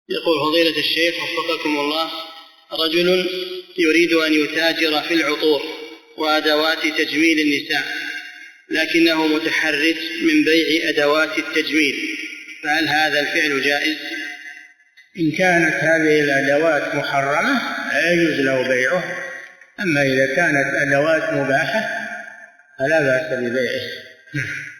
يقول فضيلة الشيخ وفقكم الله، رجل يريد أن يتاجر في العطور وأدوات تجميل النساء، لكنه متحرج من بيع أدوات التجميل، فهل هذا الفعل جائز؟ إن كانت هذه الأدوات محرمة لا يجوز له بيعها، أما إذا كانت أدوات مباحة فلا بأس ببيعه.